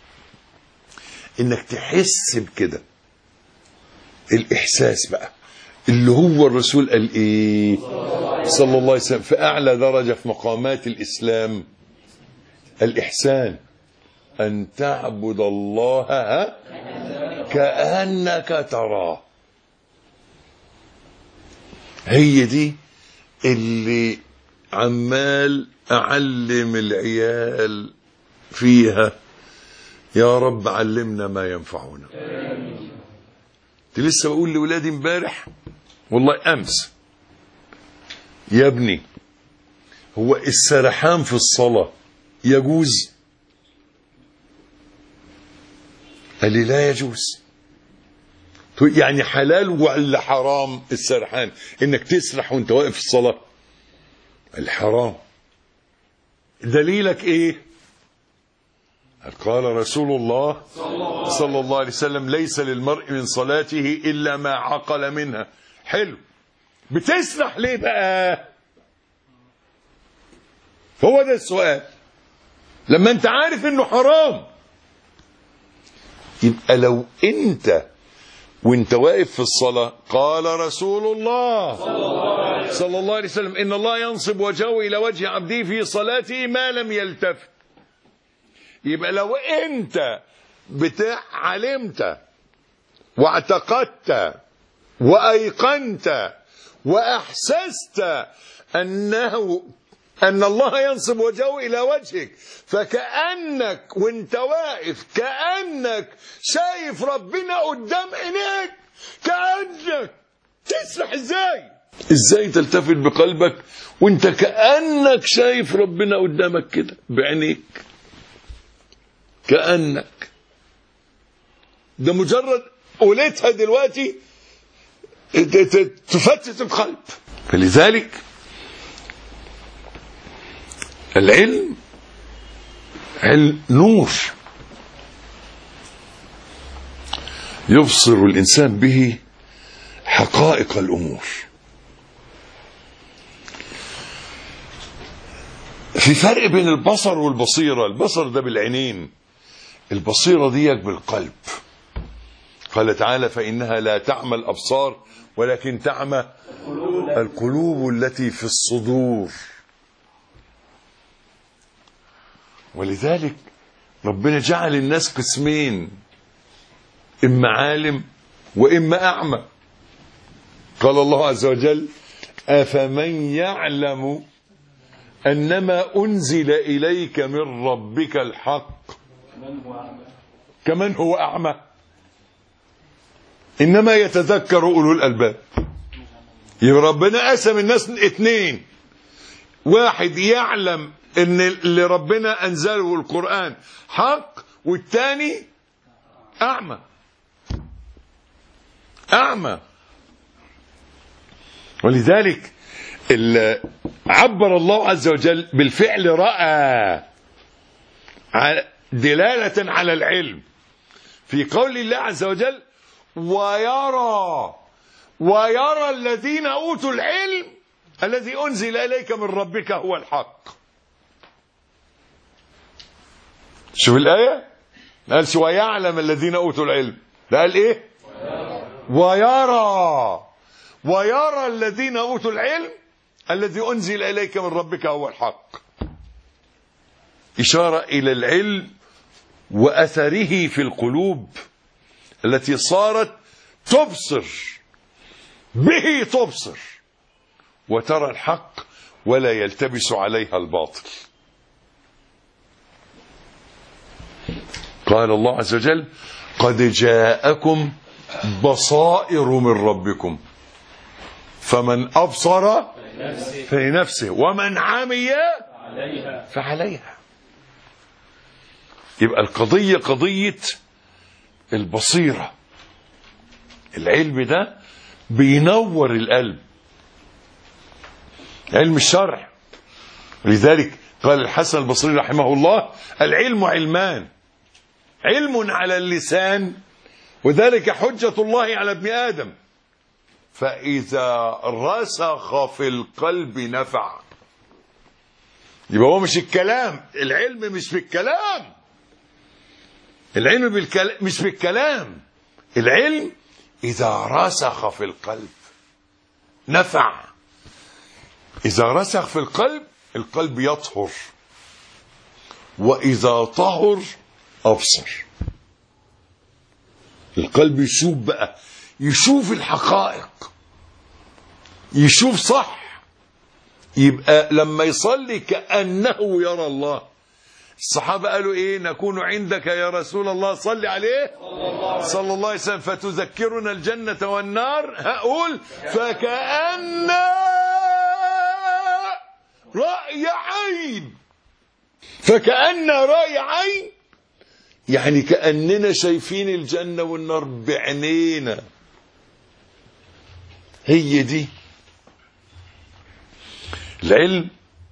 انك تحس بكده، الاحساس بقى اللي هو الرسول قال ايه صلى الله عليه وسلم في اعلى درجة في مقامات الاسلام: الاحسان ان تعبد الله كأنك تراه. هي دي اللي عمال اعلم العيال فيها. يا رب علمنا ما ينفعنا. لسه بقول لولادي امبارح والله أمس يا ابني، هو السرحان في الصلاة يجوز؟ قال لي لا يجوز. يعني حلال ولا حرام السرحان، انك تسرح وانت واقف في الصلاة؟ الحرام. دليلك ايه؟ قال رسول الله صلى الله عليه وسلم: ليس للمرء من صلاته إلا ما عقل منها. حلو، بتسرح ليه بقى؟ هو ده السؤال. لما انت عارف انه حرام، يبقى لو انت وانت واقف في الصلاة قال رسول الله صلى الله عليه وسلم: إن الله ينصب وجهه إلى وجه عبده في صلاته ما لم يلتفت. يبقى لو انت علمت واعتقدت وأيقنت وأحسست أن الله ينصب وجهه إلى وجهك، فكأنك وانت واقف كأنك شايف ربنا قدام عينيك، كأنك تسرح. ازاي تلتفت بقلبك وانت كأنك شايف ربنا قدامك كده بعينيك؟ كأنك ده مجرد قولتها دلوقتي تفتت القلب. فلذلك العلم نور يبصر الإنسان به حقائق الأمور. في فرق بين البصر والبصيرة. البصر ده بالعينين، البصيرة ديك بالقلب. قال تعالى: فإنها لا تعمى الأبصار ولكن تعمى القلوب التي في الصدور. ولذلك ربنا جعل الناس قسمين: إما عالم وإما أعمى. قال الله عز وجل: أفمن يعلم أنما أنزل إليك من ربك الحق كمن هو أعمى. إنما يتذكر أولو الألباب. يبقى ربنا قسم الناس اتنين: واحد يعلم ان اللي ربنا انزله القرآن حق، والتاني اعمى. ولذلك عبر الله عز وجل بالفعل رأى دلالة على العلم في قول الله عز وجل: ويرى الذين أوتوا العلم الذي أنزل إليك من ربك هو الحق. شوف الآية، ما قالش ويعلم الذين أوتوا العلم، ده قال إيه؟ ويرى الذين أوتوا العلم الذي أنزل إليك من ربك هو الحق. إشارة إلى العلم وأثره في القلوب التي صارت تبصر وترى الحق ولا يلتبس عليها الباطل. قال الله عز وجل: قد جاءكم بصائر من ربكم فمن أبصر فلنفسه ومن عمي فعليها. يبقى القضية قضية البصيرة. العلم ده بينور القلب، علم الشرع. لذلك قال الحسن البصري رحمه الله: العلم علمان: علم على اللسان وذلك حجة الله على ابن آدم، فإذا رسخ في القلب نفع. يبقى هو مش الكلام، العلم مش بالكلام، العلم مش بالكلام، العلم إذا رسخ في القلب نفع. إذا رسخ في القلب، القلب يطهر، وإذا طهر أبصر. القلب يشوف بقى، يشوف الحقائق، يشوف صح. يبقى لما يصلي كأنه يرى الله. الصحابة قالوا ايه؟ نكون عندك يا رسول الله صلي عليه صلى الله عليه وسلم فتذكرنا الجنة والنار. هقول فكأن رأي عين. فكأن رأي عين يعني كأننا شايفين الجنة والنار بعينينا. هي دي العلم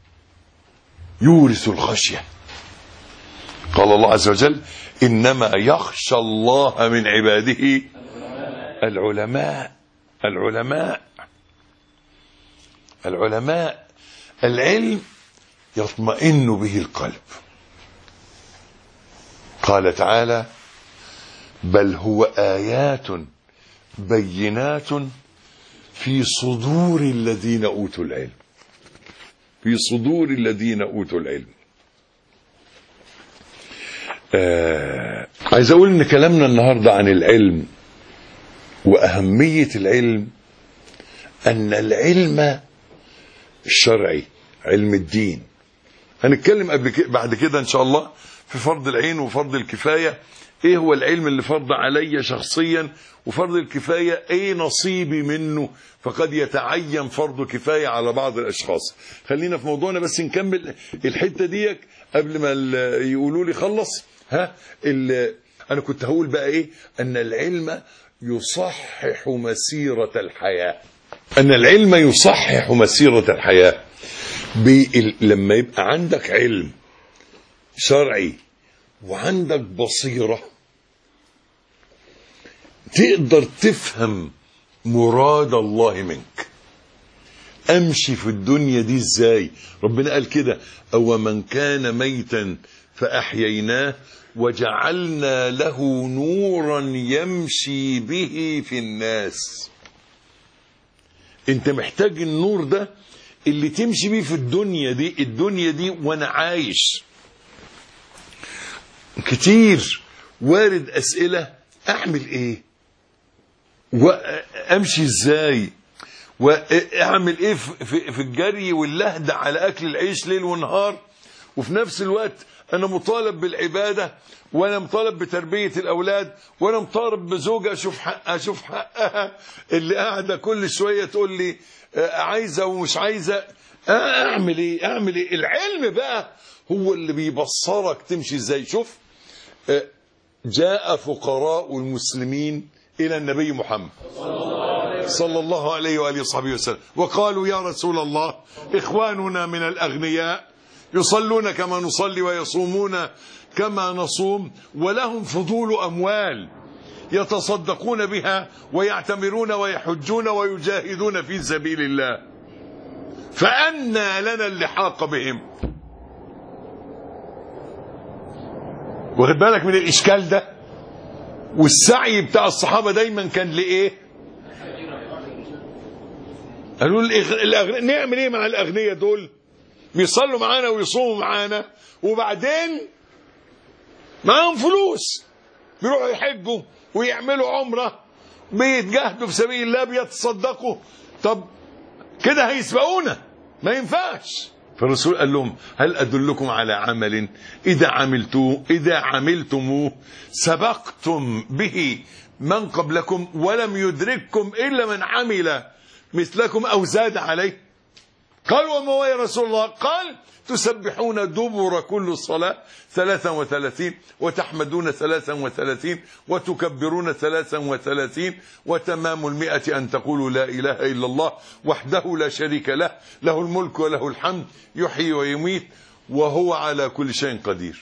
يورث الخشية. قال الله عز وجل إنما يخشى الله من عباده العلماء. العلماء العلماء. العلم يطمئن به القلب. قال تعالى بل هو آيات بينات في صدور الذين أوتوا العلم. في صدور الذين أوتوا العلم. عايز أقول إن كلامنا النهاردة عن العلم وأهمية العلم، أن العلم الشرعي علم الدين. هنتكلم بعد كده إن شاء الله في فرض العين وفرض الكفاية. إيه هو العلم اللي فرض علي شخصيا، وفرض الكفاية إيه نصيبي منه، فقد يتعين فرض كفاية على بعض الأشخاص. خلينا في موضوعنا بس نكمل الحتة دي قبل ما يقولوا لي خلص. أنا كنت هقول بقى إيه؟ أن العلم يصحح مسيرة الحياة. أن العلم يصحح مسيرة الحياة. لما يبقى عندك علم شرعي وعندك بصيرة تقدر تفهم مراد الله منك. أمشي في الدنيا دي إزاي؟ ربنا قال كده أو من كان ميتا فأحييناه وجعلنا له نورا يمشي به في الناس. انت محتاج النور ده اللي تمشي بيه في الدنيا دي وانا عايش. كتير وارد أسئلة اعمل ايه وامشي ازاي واعمل ايه في الجري واللهد على اكل العيش ليل ونهار، وفي نفس الوقت انا مطالب بالعبادة، وانا مطالب بتربية الاولاد، وانا مطالب بزوجة اشوف حقها اللي قاعدة كل شوية تقول لي عايزة ومش عايزة. اعمل ايه؟ العلم بقى هو اللي بيبصرك تمشي ازاي. شوف جاء فقراء المسلمين الى النبي محمد صلى الله عليه وآله وصحبه وسلم وقالوا يا رسول الله إخواننا من الأغنياء يصلون كما نصلي ويصومون كما نصوم ولهم فضول أموال يتصدقون بها ويعتمرون ويحجون ويجاهدون في سبيل الله، فأنى لنا اللحاق بهم. واخد بالك من الإشكال ده؟ والسعي بتاع الصحابة دايما كان لإيه؟ قالوا نعمل ايه مع الأغنياء دول؟ بيصلوا معانا ويصوموا معانا وبعدين معاهم فلوس، بيروحوا يحجوا ويعملوا عمرة، بيتجاهدوا في سبيل الله، بيتصدقوا. طب كده هيسبقونا، ما ينفعش. فالرسول قال لهم هل أدلكم على عمل إذا عملتموه سبقتم به من قبلكم ولم يدرككم إلا من عمل مثلكم أو زاد عليه؟ قالوا وما هو يا رسول الله؟ قال تسبحون دبر كل صلاة 33 وتحمدون 33 وتكبرون 33 وتمام 100 أن تقولوا لا إله إلا الله وحده لا شريك له له الملك وله الحمد يحيي ويميت وهو على كل شيء قدير.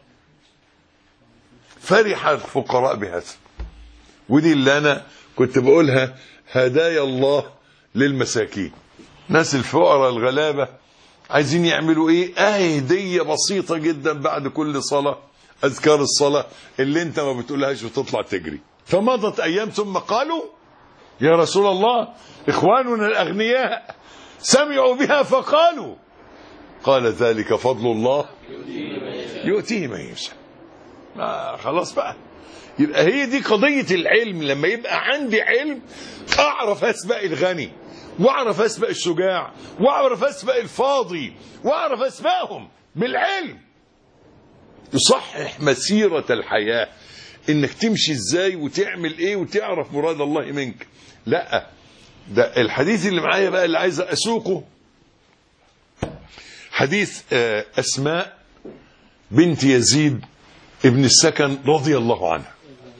فرح الفقراء بهذا. ودي اللي أنا كنت بقولها هدايا الله للمساكين. ناس الفقراء الغلابة عايزين يعملوا ايه؟ هدية بسيطة جدا بعد كل صلاة، اذكار الصلاة اللي انت ما بتقولهاش وتطلع تجري. فمضت ايام ثم قالوا يا رسول الله اخواننا الاغنياء سمعوا بها فقالوا. قال ذلك فضل الله يؤتيه من يشاء. خلاص بقى. يبقى هي دي قضية العلم. لما يبقى عندي علم اعرف اسبق الغني واعرف اسبق الشجاع واعرف اسبق الفاضي واعرف اسبقهم بالعلم. يصحح مسيرة الحياة، انك تمشي ازاي وتعمل ايه وتعرف مراد الله منك. لا، ده الحديث اللي معايا بقى اللي عايز اسوقه، حديث أسماء بنت يزيد ابن السكن رضي الله عنها.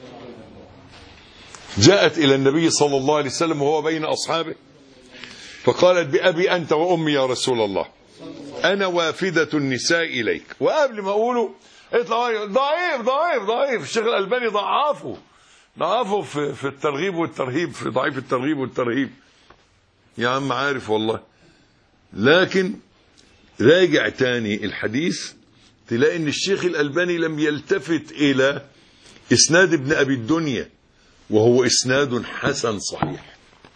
جاءت إلى النبي صلى الله عليه وسلم وهو بين أصحابه فقالت: بأبي أنت وأمي يا رسول الله، أنا وافدة النساء إليك. وقبل ما أقوله اطلع ضعيف ضعيف ضعيف، الشيخ الألباني ضعفه في الترغيب والترهيب، في ضعيف الترغيب والترهيب. يا عم عارف والله، لكن راجع تاني الحديث تلاقي ان الشيخ الألباني لم يلتفت الى اسناد ابن ابي الدنيا، وهو اسناد حسن صحيح.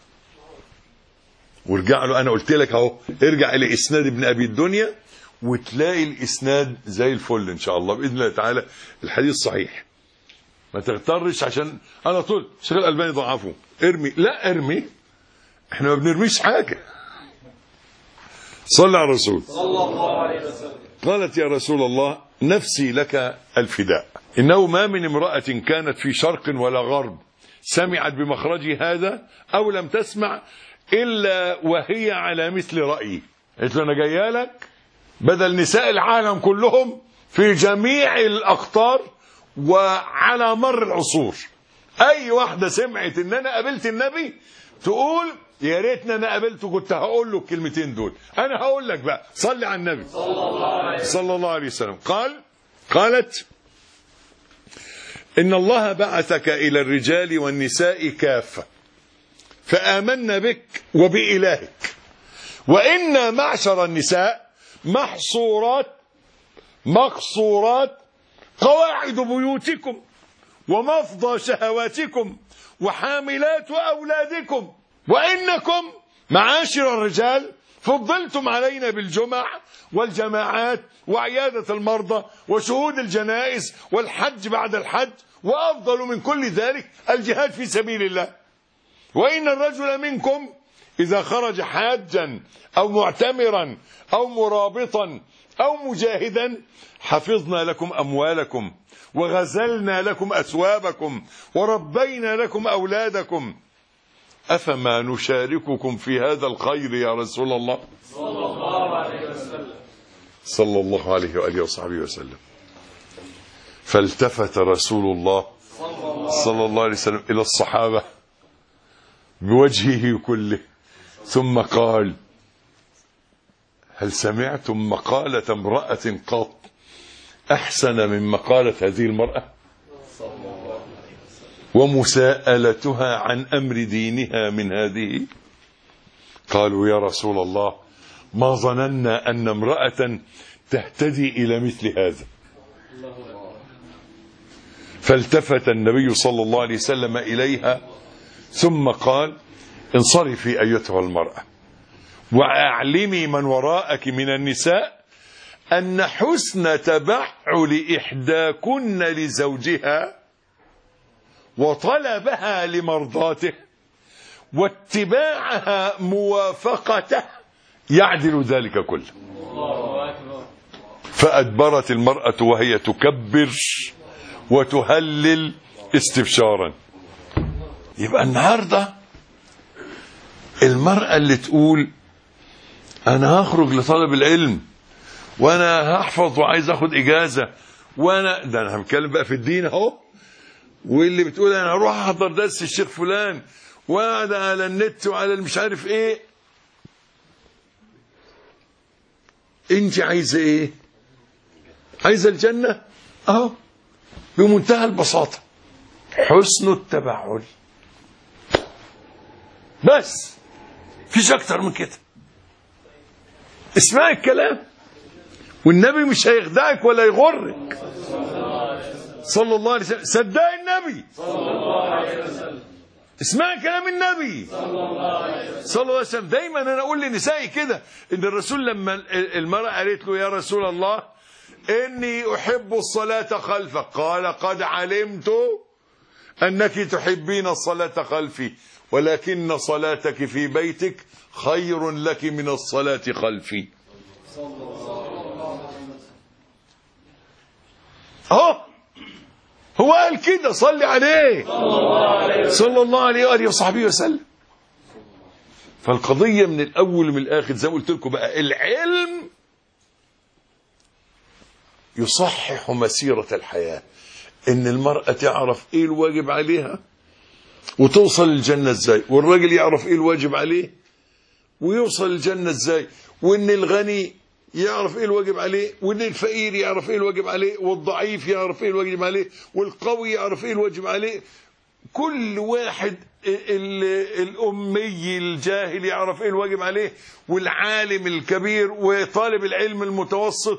وارجع له، انا قلت لك اهو ارجع الى اسناد ابن ابي الدنيا وتلاقي الاسناد زي الفل ان شاء الله باذن الله تعالى. الحديث صحيح، ما تغترش عشان انا طول الشيخ الألباني ضعفه ارمي. لا ارمي، احنا ما بنرميش حاجه. صلى على الرسول صلى الله عليه وسلم. قالت: يا رسول الله نفسي لك الفداء، إنه ما من امرأة كانت في شرق ولا غرب سمعت بمخرج هذا أو لم تسمع إلا وهي على مثل رأيي. قلت له: أنا جايه لك بدل نساء العالم كلهم في جميع الأقطار وعلى مر العصور. أي واحدة سمعت إن أنا قابلت النبي تقول: يا ريتني انا قابلته كنت هقول له الكلمتين دول. انا هقول لك بقى، صلي على النبي صلى الله عليه وسلم. قالت: ان الله بعثك الى الرجال والنساء كافة فآمنا بك وبإلهك، وإنا معشر النساء مقصورات قواعد بيوتكم ومفضى شهواتكم وحاملات أولادكم، وإنكم معاشر الرجال فضلتم علينا بالجمع والجماعات وعيادة المرضى وشهود الجنائز والحج بعد الحج، وأفضل من كل ذلك الجهاد في سبيل الله. وإن الرجل منكم إذا خرج حاجا أو معتمرا أو مرابطا أو مجاهدا حفظنا لكم أموالكم وغزلنا لكم أثوابكم وربينا لكم أولادكم، أفما نشارككم في هذا الخير يا رسول الله صلى الله عليه وسلم. صلى الله عليه وآله وصحبه وسلم. فالتفت رسول الله صلى الله عليه وسلم إلى الصحابة بوجهه كله ثم قال: هل سمعتم مقالة امرأة قط أحسن من مقالة هذه المرأة ومساءلتها عن أمر دينها من هذه؟ قالوا: يا رسول الله ما ظننا أن امرأة تهتدي إلى مثل هذا. فالتفت النبي صلى الله عليه وسلم إليها ثم قال: انصرفي أيتها المرأة وأعلمي من وراءك من النساء أن حسن تبعل إحداكن لزوجها وطلبها لمرضاته واتباعها موافقته يعدل ذلك كله. فأدبرت المرأة وهي تكبر وتهلل استبشارا. يبقى النهاردة المرأة اللي تقول: أنا هخرج لطلب العلم وأنا هحفظ وعايز أخد إجازة، وأنا ده أنا هنتكلم بقى في الدين أهو، واللي بتقول أنا هروح أحضر درس الشيخ فلان وقاعد على النت وعلى مش عارف إيه. أنت عايزة إيه؟ عايزة الجنة أهو بمنتهى البساطة، حسن التبعل بس، فيش أكتر من كده. اسمعي الكلام والنبي مش هيخدعك ولا يغرك صلى الله عليه وسلم. صدقي النبي صلى الله عليه وسلم، اسمعي كلام النبي صلى الله عليه وسلم. دايما انا اقول لنسائي كده ان الرسول لما المرأة قالت له: يا رسول الله اني احب الصلاة خلفك، قال: قد علمت انك تحبين الصلاة خلفي ولكن صلاتك في بيتك خير لك من الصلاة خلفي. هو قال كده، صلي عليه صلى الله عليه وآله وصحبه وسلم. فالقضية من الأول ومن الآخر زي ما قلت لكم بقى، العلم يصحح مسيرة الحياة، إن المرأة تعرف إيه الواجب عليها وتوصل الجنة إزاي، والراجل يعرف إيه الواجب عليه ويوصل الجنة إزاي، وإن الغني يعرف إيه الواجب عليه، وإن الفقير يعرف إيه الواجب عليه، والضعيف يعرف إيه الواجب عليه، والقوي يعرف إيه الواجب عليه. كل واحد، الأمي الجاهل يعرف إيه الواجب عليه، والعالم الكبير وطالب العلم المتوسط،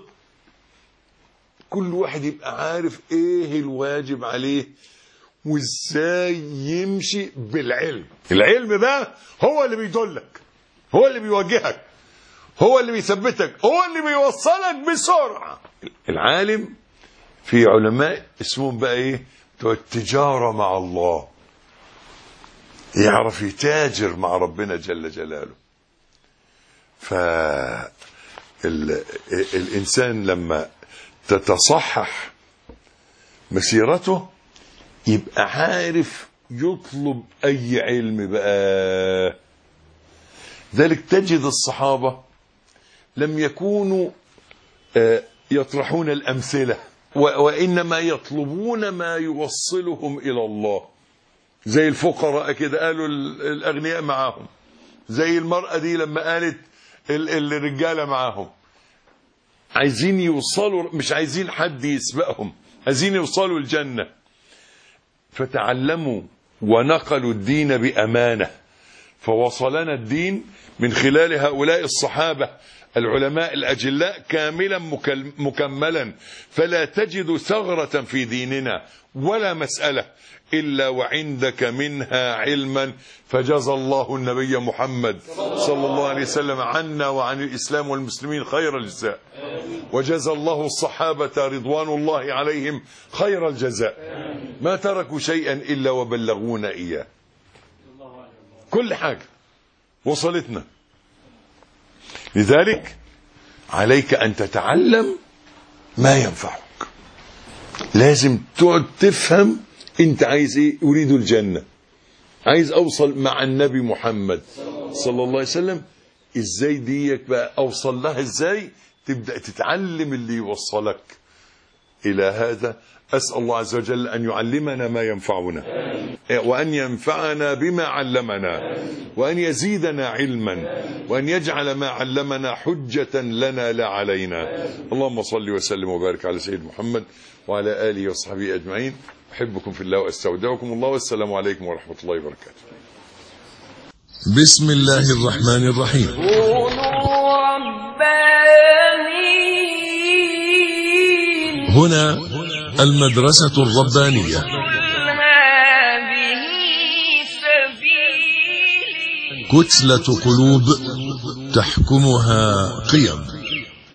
كل واحد يبقى عارف إيه الواجب عليه وإزاي يمشي بالعلم. العلم بقى هو اللي بيدلك، هو اللي بيوجهك، هو اللي بيثبتك، هو اللي بيوصلك بسرعة. العالم، في علماء اسمهم بقى ايه، بتوع التجارة مع الله، يعرف يتاجر مع ربنا جل جلاله. فالإنسان لما تتصحح مسيرته يبقى عارف يطلب أي علم بقى. ذلك تجد الصحابة لم يكونوا يطرحون الأمثلة، وإنما يطلبون ما يوصلهم إلى الله. زي الفقراء كده قالوا الأغنياء معاهم، زي المرأة دي لما قالت الرجالة معاهم. عايزين يوصلوا، مش عايزين حد يسبقهم، عايزين يوصلوا الجنة. فتعلموا ونقلوا الدين بأمانة، فوصلنا الدين من خلال هؤلاء الصحابة العلماء الأجلاء كاملا مكملا. فلا تجد ثغرة في ديننا ولا مسألة إلا وعندك منها علما. فجزى الله النبي محمد صلى الله عليه وسلم عنا وعن الإسلام والمسلمين خير الجزاء، وجزى الله الصحابة رضوان الله عليهم خير الجزاء، ما تركوا شيئا إلا وبلغونا إياه. كل حاجة وصلتنا. لذلك عليك أن تتعلم ما ينفعك. لازم تقعد تفهم انت عايز ايه. اريد الجنة، عايز اوصل مع النبي محمد صلى الله عليه وسلم، ازاي ديك بقى اوصل لها ازاي؟ تبدأ تتعلم اللي يوصلك الى هذا. اسأل الله عز وجل ان يعلمنا ما ينفعنا، وان ينفعنا بما علمنا، وان يزيدنا علما، وان يجعل ما علمنا حجة لنا لا علينا. اللهم صل وسلم وبارك على سيدنا محمد وعلى آله وصحبه أجمعين. أحبكم في الله وأستودعكم الله، والسلام عليكم ورحمة الله وبركاته.
بسم الله الرحمن الرحيم.
كونوا ربانيين.
هنا المدرسة الربانية.
هذه سبيلي.
كتلة قلوب تحكمها قيم.